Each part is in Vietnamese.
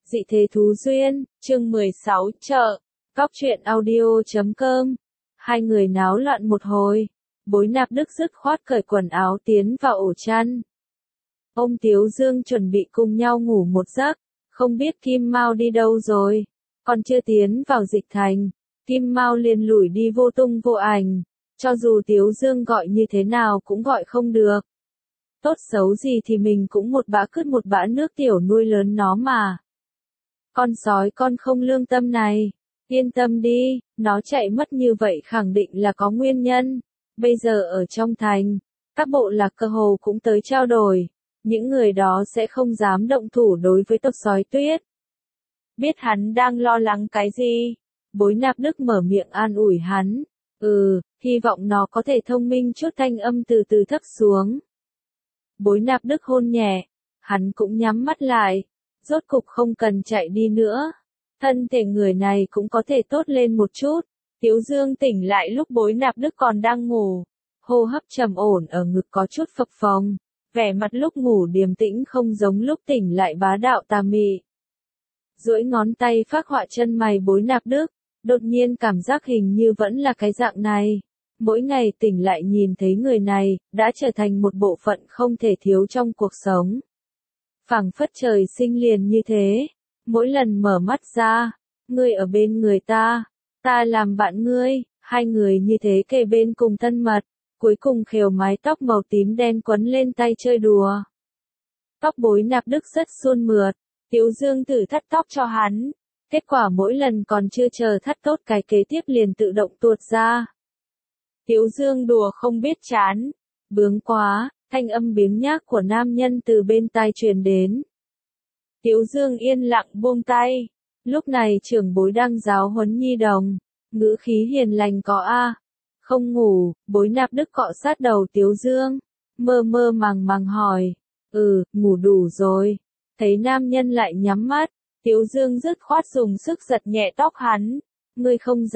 Dị thế thú duyên, chương 16, chợ, góc truyện audio.com. Hai người náo loạn một hồi. Bối Nạp Đức dứt khoát cởi quần áo tiến vào ổ chăn. Ông Tiếu Dương chuẩn bị cùng nhau ngủ một giấc, không biết Kim Mao đi đâu rồi. Còn chưa tiến vào dịch thành, Kim Mao liền lủi đi vô tung vô ảnh, cho dù Tiếu Dương gọi như thế nào cũng gọi không được. Tốt xấu gì thì mình cũng một bã cứt một bã nước tiểu nuôi lớn nó mà. Con sói con không lương tâm này, yên tâm đi, nó chạy mất như vậy khẳng định là có nguyên nhân. Bây giờ ở trong thành, các bộ lạc cơ hồ cũng tới trao đổi, những người đó sẽ không dám động thủ đối với tộc sói tuyết. Biết hắn đang lo lắng cái gì, Bối Nạp Đức mở miệng an ủi hắn. Hy vọng nó có thể thông minh chút, thanh âm từ từ thấp xuống. Bối Nạp Đức hôn nhẹ, hắn cũng nhắm mắt lại. Rốt cục không cần chạy đi nữa. Thân thể người này cũng có thể tốt lên một chút. Tiếu Dương tỉnh lại lúc Bối Nạp Đức còn đang ngủ. Hô hấp trầm ổn ở ngực có chút phập phồng. Vẻ mặt lúc ngủ điềm tĩnh không giống lúc tỉnh lại bá đạo tà mị. Duỗi ngón tay phác họa chân mày Bối Nạp Đức. Đột nhiên cảm giác hình như vẫn là cái dạng này. Mỗi ngày tỉnh lại nhìn thấy người này, đã trở thành một bộ phận không thể thiếu trong cuộc sống. Phảng phất trời sinh liền như thế, mỗi lần mở mắt ra, ngươi ở bên người ta làm bạn ngươi, hai người như thế kề bên cùng thân mật, cuối cùng khều mái tóc màu tím đen quấn lên tay chơi đùa. Tóc Bối Nạp Đức rất suôn mượt, Tiếu Dương thử thắt tóc cho hắn, kết quả mỗi lần còn chưa chờ thắt tốt cái kế tiếp liền tự động tuột ra. Tiếu Dương đùa không biết chán, bướng quá. Thanh âm biếng nhác của nam nhân từ bên tai truyền đến. Tiếu Dương yên lặng buông tay. Lúc này trưởng bối đang giáo huấn nhi đồng. Ngữ khí hiền lành có a. Không ngủ, Bối Nạp Đức cọ sát đầu Tiếu Dương. Mơ mơ màng màng hỏi. Ngủ đủ rồi. Thấy nam nhân lại nhắm mắt. Tiếu Dương dứt khoát dùng sức giật nhẹ tóc hắn. Ngươi không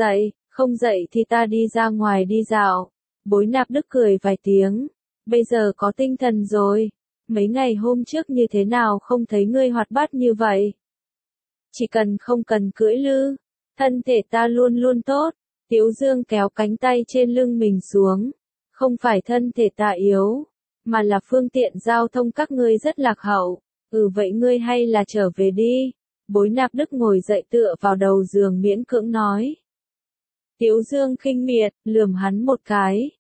dậy thì ta đi ra ngoài đi dạo. Bối Nạp Đức cười vài tiếng. Bây giờ có tinh thần rồi. Mấy ngày hôm trước như thế nào không thấy ngươi hoạt bát như vậy? Chỉ cần không cần cưỡi lư, thân thể ta luôn luôn tốt. Tiếu Dương kéo cánh tay trên lưng mình xuống. Không phải thân thể ta yếu, mà là phương tiện giao thông các ngươi rất lạc hậu. Vậy ngươi hay là trở về đi. Bối Nạp Đức ngồi dậy tựa vào đầu giường miễn cưỡng nói. Tiếu Dương khinh miệt, lườm hắn một cái.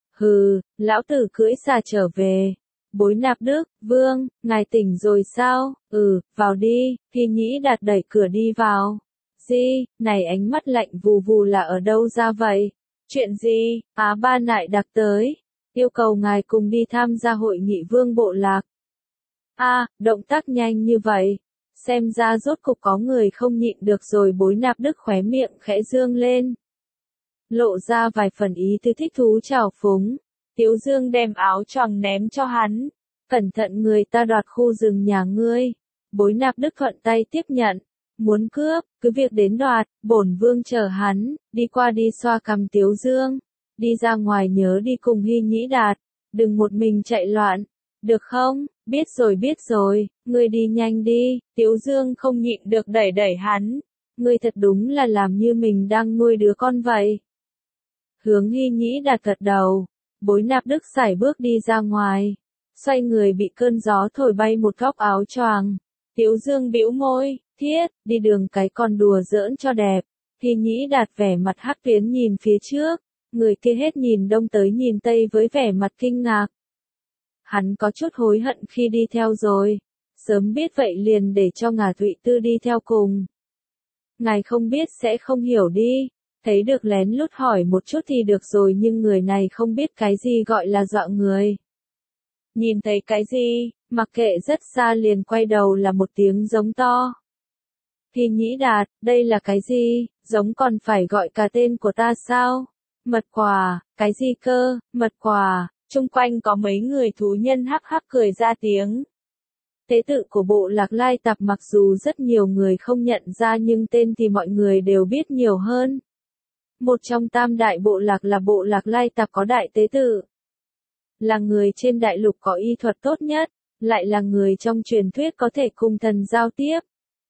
Lão tử cưỡi xà trở về. Bối Nạp Đức, Vương, ngài tỉnh rồi sao? Vào đi. Thi Nhĩ Đạt đẩy cửa đi vào. Gì, này ánh mắt lạnh vù vù là ở đâu ra vậy? Chuyện gì? Ba nại đặc tới. Yêu cầu ngài cùng đi tham gia hội nghị vương bộ lạc. Động tác nhanh như vậy. Xem ra rốt cục có người không nhịn được rồi. Bối Nạp Đức khóe miệng khẽ dương lên. Lộ ra vài phần ý tứ thích thú trào phúng. Tiếu Dương đem áo choàng ném cho hắn. Cẩn thận người ta đoạt khu rừng nhà ngươi. Bối Nạp Đức thuận tay tiếp nhận. Muốn cướp, cứ việc đến đoạt, bổn vương chờ hắn, đi qua đi xoa cằm Tiếu Dương. Đi ra ngoài nhớ đi cùng Hy Nhĩ Đạt, đừng một mình chạy loạn. Được không? Biết rồi, ngươi đi nhanh đi. Tiếu Dương không nhịn được đẩy đẩy hắn. Ngươi thật đúng là làm như mình đang nuôi đứa con vậy. Hướng Hy Nhĩ Đạt gật đầu. Bối Nạp Đức sải bước đi ra ngoài. Xoay người bị cơn gió thổi bay một góc áo choàng. Tiếu Dương bĩu môi, thiết, đi đường cái con đùa giỡn cho đẹp. Hy Nhĩ Đạt vẻ mặt hắc tuyến nhìn phía trước. Người kia hết nhìn đông tới nhìn tây với vẻ mặt kinh ngạc. Hắn có chút hối hận khi đi theo rồi. Sớm biết vậy liền để cho Ngà Thụy Tư đi theo cùng. Ngài không biết sẽ không hiểu đi. Thấy được lén lút hỏi một chút thì được rồi, nhưng người này không biết cái gì gọi là dọa người. Nhìn thấy cái gì, mặc kệ rất xa liền quay đầu là một tiếng giống to. Thì Nhĩ Đạt, đây là cái gì, giống còn phải gọi cả tên của ta sao? Mật quà, cái gì cơ, mật quà, chung quanh có mấy người thú nhân hắc hắc cười ra tiếng. Tế tự của bộ lạc Lai Tạp mặc dù rất nhiều người không nhận ra nhưng tên thì mọi người đều biết nhiều hơn. Một trong tam đại bộ lạc là bộ lạc Lai Tạp có đại tế tự. Là người trên đại lục có y thuật tốt nhất, lại là người trong truyền thuyết có thể cùng thần giao tiếp.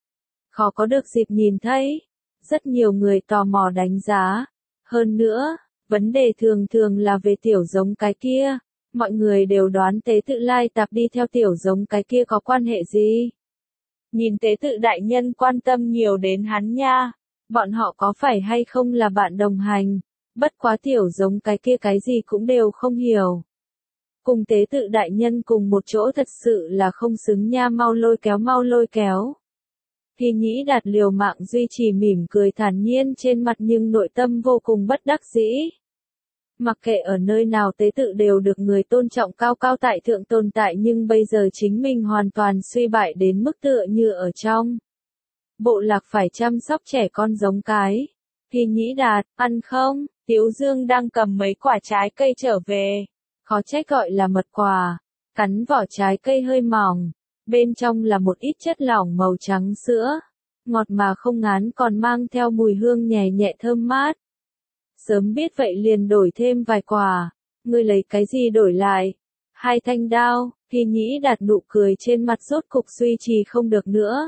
khó có được dịp nhìn thấy. Rất nhiều người tò mò đánh giá. Hơn nữa, vấn đề thường thường là về tiểu giống cái kia. Mọi người đều đoán tế tự Lai Tạp đi theo tiểu giống cái kia có quan hệ gì. Nhìn tế tự đại nhân quan tâm nhiều đến hắn nha. Bọn họ có phải hay không là bạn đồng hành. Bất quá tiểu giống cái kia cái gì cũng đều không hiểu. Cùng tế tự đại nhân cùng một chỗ thật sự là không xứng nha, mau lôi kéo. Thì Nhĩ Đạt liều mạng duy trì mỉm cười thản nhiên trên mặt nhưng nội tâm vô cùng bất đắc dĩ. Mặc kệ ở nơi nào tế tự đều được người tôn trọng cao cao tại thượng tồn tại nhưng bây giờ chính mình hoàn toàn suy bại đến mức tựa như ở trong bộ lạc phải chăm sóc trẻ con giống cái. Thì Nhĩ Đạt, ăn không? Tiếu Dương đang cầm mấy quả trái cây trở về. Khó trách gọi là mật quả. Cắn vỏ trái cây hơi mỏng. Bên trong là một ít chất lỏng màu trắng sữa. Ngọt mà không ngán còn mang theo mùi hương nhẹ nhẹ thơm mát. Sớm biết vậy liền đổi thêm vài quả. Ngươi lấy cái gì đổi lại? 2 thanh đao. Thì Nhĩ Đạt nụ cười trên mặt rốt cục duy trì không được nữa.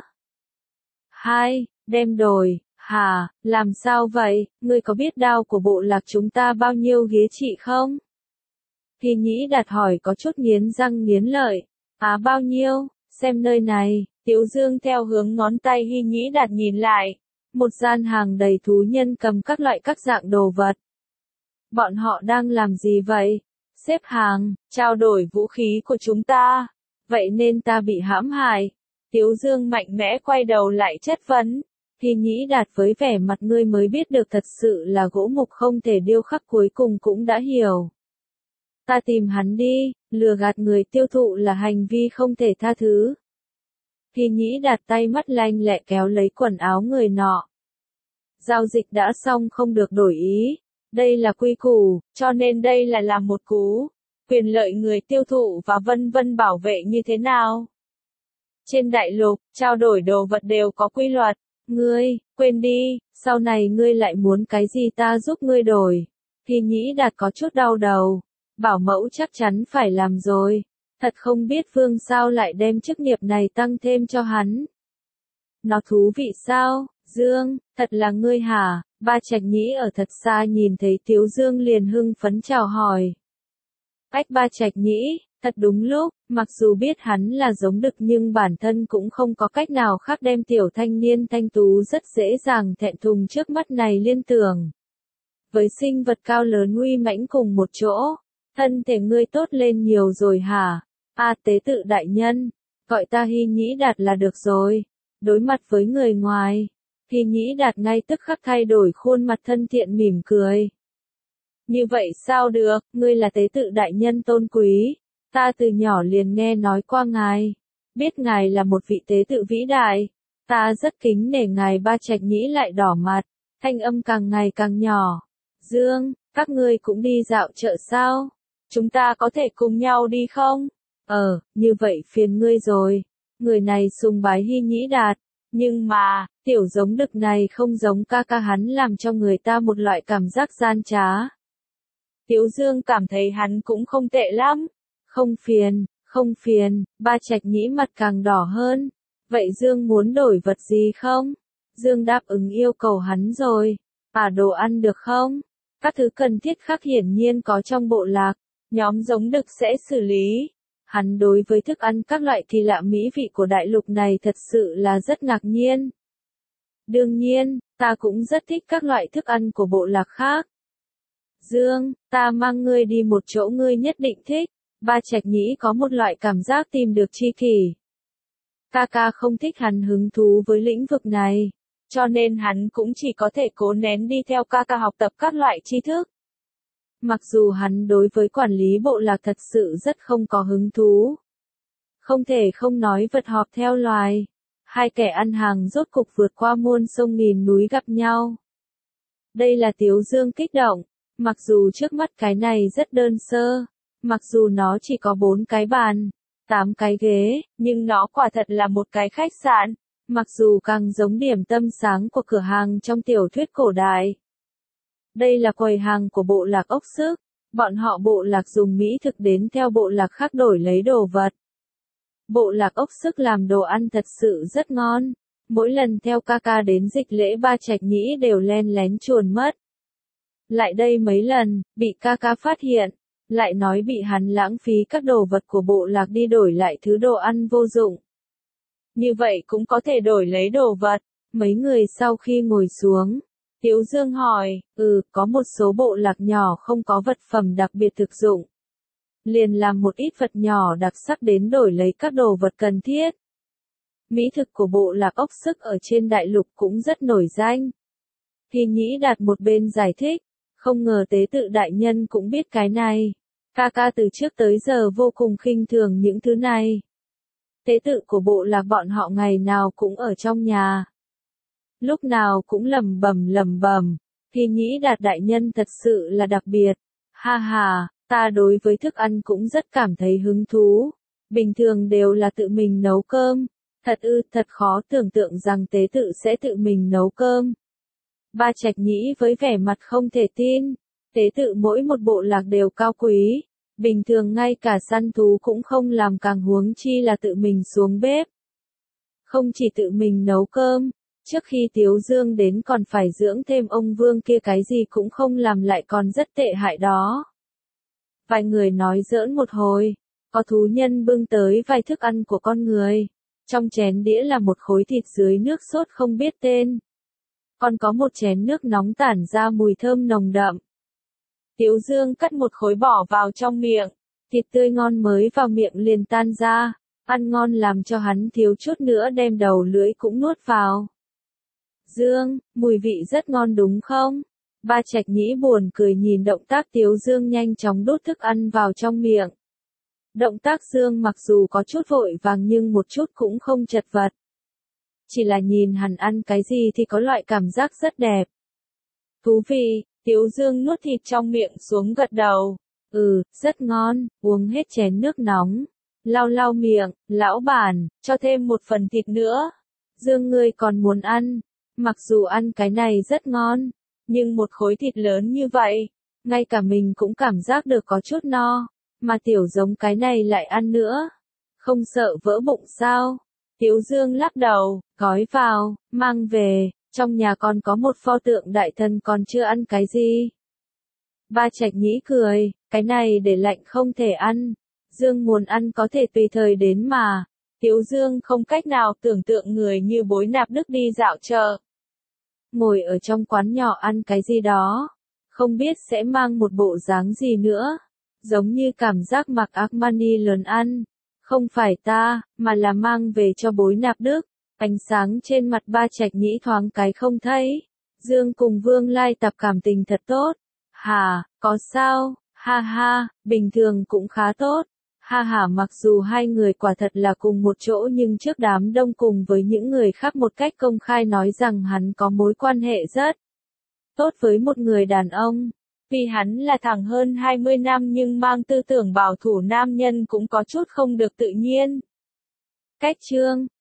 2, đem đổi. Hả, làm sao vậy? Ngươi có biết đao của bộ lạc chúng ta bao nhiêu ghế trị không? Thì Nhĩ Đạt hỏi có chút nghiến răng nghiến lợi. Bao nhiêu? Xem nơi này. Tiếu Dương theo hướng ngón tay Hy Nhĩ Đạt nhìn lại. Một gian hàng đầy thú nhân cầm các loại các dạng đồ vật. Bọn họ đang làm gì vậy? Xếp hàng, trao đổi vũ khí của chúng ta. Vậy nên ta bị hãm hại. Tiếu Dương mạnh mẽ quay đầu lại chất vấn. Thì Nhĩ Đạt với vẻ mặt ngươi mới biết được thật sự là gỗ mục không thể điêu khắc cuối cùng cũng đã hiểu. Ta tìm hắn đi, lừa gạt người tiêu thụ là hành vi không thể tha thứ. Thì Nhĩ Đạt tay mắt lanh lẹ kéo lấy quần áo người nọ. Giao dịch đã xong không được đổi ý. Đây là quy củ, cho nên đây là làm một cú. Quyền lợi người tiêu thụ và vân vân bảo vệ như thế nào? Trên đại lục, trao đổi đồ vật đều có quy luật. Ngươi, quên đi, sau này ngươi lại muốn cái gì ta giúp ngươi đổi. Thì Nhĩ Đạt có chút đau đầu. Bảo mẫu chắc chắn phải làm rồi. Thật không biết Vương sao lại đem chức nghiệp này tăng thêm cho hắn. Nó thú vị sao, Dương, thật là ngươi hả? Ba Trạch Nhĩ ở thật xa nhìn thấy Tiếu Dương liền hưng phấn chào hỏi. Ba Trạch Nhĩ, thật đúng lúc, mặc dù biết hắn là giống đực nhưng bản thân cũng không có cách nào khác đem tiểu thanh niên thanh tú rất dễ dàng thẹn thùng trước mắt này liên tưởng. Với sinh vật cao lớn uy mãnh cùng một chỗ, thân thể ngươi tốt lên nhiều rồi hả? Tế tự đại nhân, gọi ta Hy Nhĩ Đạt là được rồi. Đối mặt với người ngoài, Hy Nhĩ Đạt ngay tức khắc thay đổi khuôn mặt thân thiện mỉm cười. Như vậy sao được, ngươi là tế tự đại nhân tôn quý. Ta từ nhỏ liền nghe nói qua ngài. Biết ngài là một vị tế tự vĩ đại. Ta rất kính nể ngài. Ba Trạch Nhĩ lại đỏ mặt, thanh âm càng ngày càng nhỏ. Dương, các ngươi cũng đi dạo chợ sao? Chúng ta có thể cùng nhau đi không? Như vậy phiền ngươi rồi. Người này sùng bái Hy Nhĩ Đạt. Nhưng mà, tiểu giống đực này không giống ca ca hắn làm cho người ta một loại cảm giác gian trá. Tiếu Dương cảm thấy hắn cũng không tệ lắm. Không phiền, Ba Trạch Nhĩ mặt càng đỏ hơn. Vậy Dương muốn đổi vật gì không? Dương đáp ứng yêu cầu hắn rồi. Đồ ăn được không? Các thứ cần thiết khác hiển nhiên có trong bộ lạc. Nhóm giống đực sẽ xử lý. Hắn đối với thức ăn các loại kỳ lạ mỹ vị của đại lục này thật sự là rất ngạc nhiên. Đương nhiên, ta cũng rất thích các loại thức ăn của bộ lạc khác. Dương, ta mang ngươi đi một chỗ ngươi nhất định thích. Ba Trạch Nhĩ có một loại cảm giác tìm được tri kỷ. Ca không thích hắn hứng thú với lĩnh vực này, cho nên hắn cũng chỉ có thể cố nén đi theo ca học tập các loại tri thức. Mặc dù hắn đối với quản lý bộ lạc thật sự rất không có hứng thú. Không thể không nói vật họp theo loài. Hai kẻ ăn hàng rốt cục vượt qua muôn sông nghìn núi gặp nhau. Đây là Tiếu Dương kích động. Mặc dù trước mắt cái này rất đơn sơ. Mặc dù nó chỉ có 4 cái bàn, 8 cái ghế, nhưng nó quả thật là một cái khách sạn. Mặc dù càng giống điểm tâm sáng của cửa hàng trong tiểu thuyết cổ đại. Đây là quầy hàng của bộ lạc ốc sước. Bọn họ bộ lạc dùng mỹ thực đến theo bộ lạc khác đổi lấy đồ vật. Bộ lạc ốc sước làm đồ ăn thật sự rất ngon. Mỗi lần theo ca ca đến dịch lễ Ba Trạch Nhĩ đều len lén chuồn mất. Lại đây mấy lần, bị ca ca phát hiện, lại nói bị hắn lãng phí các đồ vật của bộ lạc đi đổi lại thứ đồ ăn vô dụng. Như vậy cũng có thể đổi lấy đồ vật. Mấy người sau khi ngồi xuống, Tiếu Dương hỏi, có một số bộ lạc nhỏ không có vật phẩm đặc biệt thực dụng. Liền làm một ít vật nhỏ đặc sắc đến đổi lấy các đồ vật cần thiết. Mỹ thực của bộ lạc ốc sức ở trên đại lục cũng rất nổi danh. Thì Nhĩ Đạt một bên giải thích, không ngờ tế tự đại nhân cũng biết cái này. Ca ca từ trước tới giờ vô cùng khinh thường những thứ này. Tế tự của bộ lạc bọn họ ngày nào cũng ở trong nhà. Lúc nào cũng lẩm bẩm, Thì Nhĩ Đạt đại nhân thật sự là đặc biệt. Ha ha, ta đối với thức ăn cũng rất cảm thấy hứng thú. Bình thường đều là tự mình nấu cơm. Thật khó tưởng tượng rằng tế tự sẽ tự mình nấu cơm. Ba Trạch Nhĩ với vẻ mặt không thể tin. Tế tự mỗi một bộ lạc đều cao quý. Bình thường ngay cả săn thú cũng không làm, càng huống chi là tự mình xuống bếp. Không chỉ tự mình nấu cơm, trước khi Tiếu Dương đến còn phải dưỡng thêm ông vương kia, cái gì cũng không làm lại còn rất tệ hại đó. Vài người nói giỡn một hồi, có thú nhân bưng tới vài thức ăn của con người. Trong chén đĩa là một khối thịt dưới nước sốt không biết tên. Còn có một chén nước nóng tản ra mùi thơm nồng đậm. Tiếu Dương cắt một khối bỏ vào trong miệng, thịt tươi ngon mới vào miệng liền tan ra, ăn ngon làm cho hắn thiếu chút nữa đem đầu lưỡi cũng nuốt vào. Dương, mùi vị rất ngon đúng không? Ba Trạch Nhĩ buồn cười nhìn động tác Tiếu Dương nhanh chóng đút thức ăn vào trong miệng. Động tác Dương mặc dù có chút vội vàng nhưng một chút cũng không chật vật. Chỉ là nhìn hắn ăn cái gì thì có loại cảm giác rất đẹp. Thú vị, Tiếu Dương nuốt thịt trong miệng xuống gật đầu. Rất ngon, uống hết chén nước nóng. Lau miệng, lão bản, cho thêm một phần thịt nữa. Dương ngươi còn muốn ăn. Mặc dù ăn cái này rất ngon, nhưng một khối thịt lớn như vậy, ngay cả mình cũng cảm giác được có chút no. Mà tiểu giống cái này lại ăn nữa. Không sợ vỡ bụng sao? Tiếu Dương lắc đầu, gói vào, mang về, trong nhà còn có một pho tượng đại thần còn chưa ăn cái gì. Ba Trạch Nhĩ cười, cái này để lạnh không thể ăn. Dương muốn ăn có thể tùy thời đến mà. Tiếu Dương không cách nào tưởng tượng người như Bối Nạp Đức đi dạo chợ. Ngồi ở trong quán nhỏ ăn cái gì đó. Không biết sẽ mang một bộ dáng gì nữa. Giống như cảm giác mặc Armani lớn ăn. Không phải ta, mà là mang về cho Bối Nạp Đức. Ánh sáng trên mặt Ba Trạch Nhĩ thoáng cái không thấy. Dương cùng Vương Lai Tập cảm tình thật tốt. Hả, có sao? Ha ha, bình thường cũng khá tốt. Ha ha, mặc dù hai người quả thật là cùng một chỗ nhưng trước đám đông cùng với những người khác một cách công khai nói rằng hắn có mối quan hệ rất tốt với một người đàn ông. Vì hắn là thằng hơn 20 năm nhưng mang tư tưởng bảo thủ nam nhân cũng có chút không được tự nhiên. Cách chương